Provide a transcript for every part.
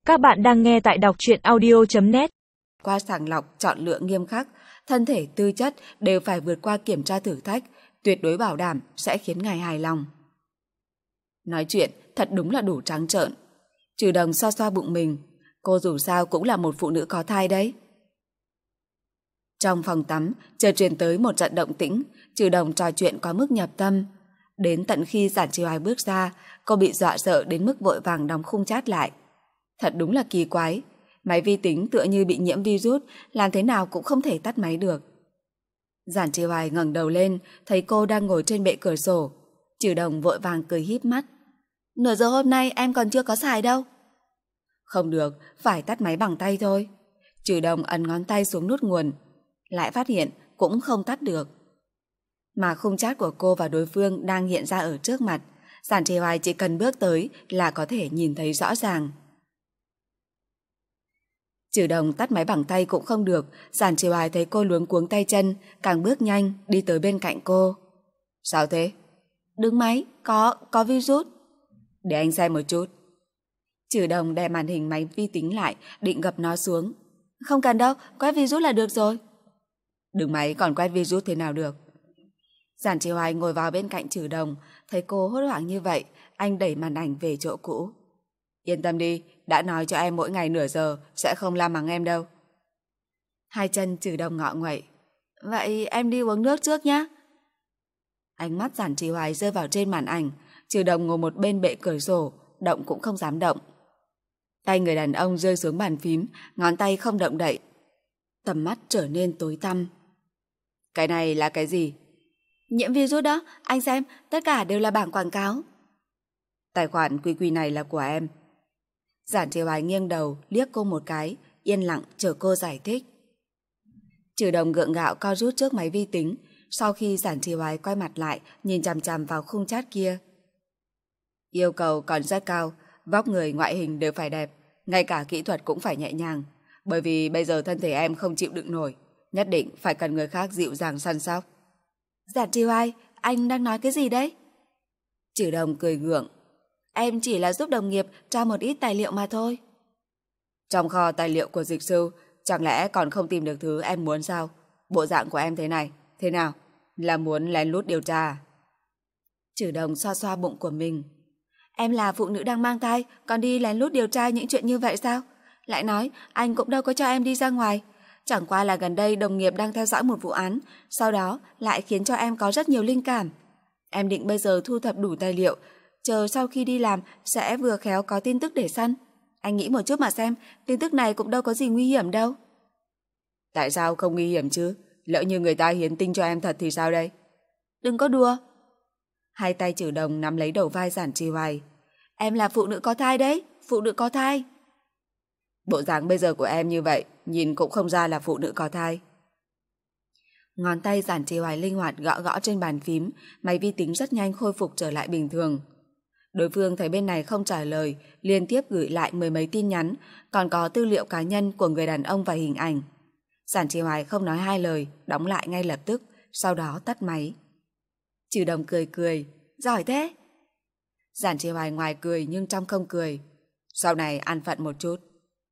Các bạn đang nghe tại đọc truyện audio.net. Qua sàng lọc, chọn lựa nghiêm khắc, thân thể tư chất đều phải vượt qua kiểm tra thử thách, tuyệt đối bảo đảm sẽ khiến ngài hài lòng. Nói chuyện thật đúng là đủ trắng trợn. Trừ Đồng xoa xoa bụng mình, cô dù sao cũng là một phụ nữ có thai đấy. Trong phòng tắm, chợt truyền tới một trận động tĩnh, Trừ Đồng trò chuyện quá mức nhập tâm. Đến tận khi Giản Chi Hoài bước ra, cô bị dọa sợ đến mức vội vàng đóng khung chat lại. Thật đúng là kỳ quái, máy vi tính tựa như bị nhiễm virus, làm thế nào cũng không thể tắt máy được. Giản Chi Hoài ngẩng đầu lên, thấy cô đang ngồi trên bệ cửa sổ. Trừ Đồng vội vàng cười híp mắt. Nửa giờ hôm nay em còn chưa có xài đâu. Không được, phải tắt máy bằng tay thôi. Trừ Đồng ấn ngón tay xuống nút nguồn, lại phát hiện cũng không tắt được. Mà khung chat của cô và đối phương đang hiện ra ở trước mặt, Giản Chi Hoài chỉ cần bước tới là có thể nhìn thấy rõ ràng. Trừ Đồng tắt máy bằng tay cũng không được, Giản Chi Hoài thấy cô luống cuống tay chân, càng bước nhanh đi tới bên cạnh cô. Sao thế? Đứng máy, có virus. Để anh xem một chút. Trừ Đồng đè màn hình máy vi tính lại, định gập nó xuống. Không cần đâu, quét virus là được rồi. Đứng máy còn quét virus thế nào được? Giản Chi Hoài ngồi vào bên cạnh Trừ Đồng, thấy cô hốt hoảng như vậy, anh đẩy màn ảnh về chỗ cũ. Yên tâm đi, đã nói cho em mỗi ngày nửa giờ sẽ không la mắng em đâu. Hai chân Trừ Đồng ngọ nguậy. Vậy em đi uống nước trước nhé. Ánh mắt Giản Chi Hoài rơi vào trên màn ảnh, Trừ Đồng ngồi một bên bệ cửa sổ, động cũng không dám động. Tay người đàn ông rơi xuống bàn phím, ngón tay không động đậy. Tầm mắt trở nên tối tăm. Cái này là cái gì? Nhiễm virus đó, anh xem, tất cả đều là bảng quảng cáo. Tài khoản QQ này là của em. Giản Chi Hoài nghiêng đầu, liếc cô một cái, yên lặng chờ cô giải thích. Trừ Đồng gượng gạo co rút trước máy vi tính, sau khi Giản Chi Hoài quay mặt lại, nhìn chằm chằm vào khung chat kia. Yêu cầu còn rất cao, vóc người ngoại hình đều phải đẹp, ngay cả kỹ thuật cũng phải nhẹ nhàng, bởi vì bây giờ thân thể em không chịu đựng nổi, nhất định phải cần người khác dịu dàng săn sóc. Giản Chi Hoài, anh đang nói cái gì đấy? Trừ Đồng cười gượng. Em chỉ là giúp đồng nghiệp tra một ít tài liệu mà thôi. Trong kho tài liệu của dịch sư, chẳng lẽ còn không tìm được thứ em muốn sao? Bộ dạng của em thế này, thế nào? Là muốn lén lút điều tra à? Trừ Đồng xoa xoa bụng của mình. Em là phụ nữ đang mang thai, còn đi lén lút điều tra những chuyện như vậy sao? Lại nói, anh cũng đâu có cho em đi ra ngoài. Chẳng qua là gần đây đồng nghiệp đang theo dõi một vụ án, sau đó lại khiến cho em có rất nhiều linh cảm. Em định bây giờ thu thập đủ tài liệu, chờ sau khi đi làm sẽ vừa khéo có tin tức để săn. Anh nghĩ một chút mà xem, tin tức này cũng đâu có gì nguy hiểm đâu. Tại sao không nguy hiểm chứ? Lỡ như người ta hiến tinh cho em thật thì sao đây? Đừng có đùa. Hai tay Trừ Đồng nắm lấy đầu vai Giản Chi Hoài. Em là phụ nữ có thai đấy, phụ nữ có thai. Bộ dáng bây giờ của em như vậy, nhìn cũng không ra là phụ nữ có thai. Ngón tay Giản Chi Hoài linh hoạt gõ gõ trên bàn phím, máy vi tính rất nhanh khôi phục trở lại bình thường. Đối phương thấy bên này không trả lời, liên tiếp gửi lại mười mấy tin nhắn, còn có tư liệu cá nhân của người đàn ông và hình ảnh. Giản Chi Hoài không nói hai lời, đóng lại ngay lập tức, sau đó tắt máy. Trừ Đồng cười cười, giỏi thế. Giản Chi Hoài ngoài cười nhưng trong không cười. Sau này an phận một chút.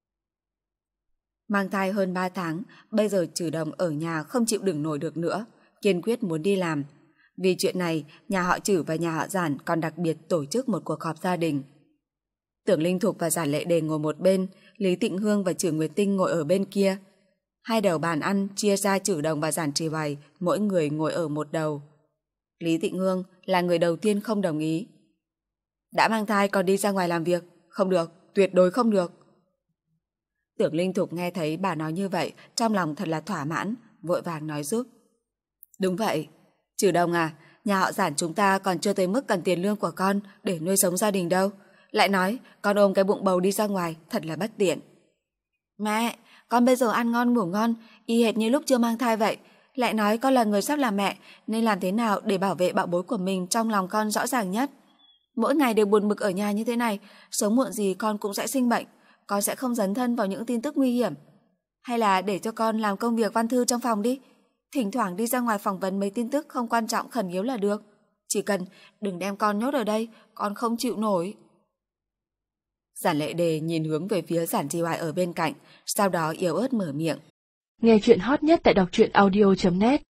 Mang thai hơn 3 tháng, bây giờ Trừ Đồng ở nhà không chịu đựng nổi được nữa, kiên quyết muốn đi làm. Vì chuyện này, nhà họ Trử và nhà họ Giản còn đặc biệt tổ chức một cuộc họp gia đình. Tưởng Linh Thục và Giản Lệ Đề ngồi một bên, Lý Tịnh Hương và Trử Nguyệt Tinh ngồi ở bên kia. Hai đầu bàn ăn chia ra Trừ Đồng và Giản Chi Hoài, mỗi người ngồi ở một đầu. Lý Tịnh Hương là người đầu tiên không đồng ý. Đã mang thai còn đi ra ngoài làm việc, không được, tuyệt đối không được. Tưởng Linh Thục nghe thấy bà nói như vậy, trong lòng thật là thỏa mãn, vội vàng nói giúp. Đúng vậy, Trừ Đồng à, nhà họ Giản chúng ta còn chưa tới mức cần tiền lương của con để nuôi sống gia đình đâu. Lại nói, con ôm cái bụng bầu đi ra ngoài, thật là bất tiện. Mẹ, con bây giờ ăn ngon ngủ ngon, y hệt như lúc chưa mang thai vậy. Lại nói con là người sắp làm mẹ, nên làm thế nào để bảo vệ bảo bối của mình trong lòng con rõ ràng nhất. Mỗi ngày đều buồn bực ở nhà như thế này, sớm muộn gì con cũng sẽ sinh bệnh. Con sẽ không dấn thân vào những tin tức nguy hiểm. Hay là để cho con làm công việc văn thư trong phòng đi. Thỉnh thoảng đi ra ngoài phỏng vấn mấy tin tức không quan trọng khẩn yếu là được. Chỉ cần đừng đem con nhốt ở đây, con không chịu nổi. Giản Lệ Đề nhìn hướng về phía Giản Chi Hoài ở bên cạnh, sau đó yếu ớt mở miệng. Nghe chuyện hot nhất tại đọc truyện audio.net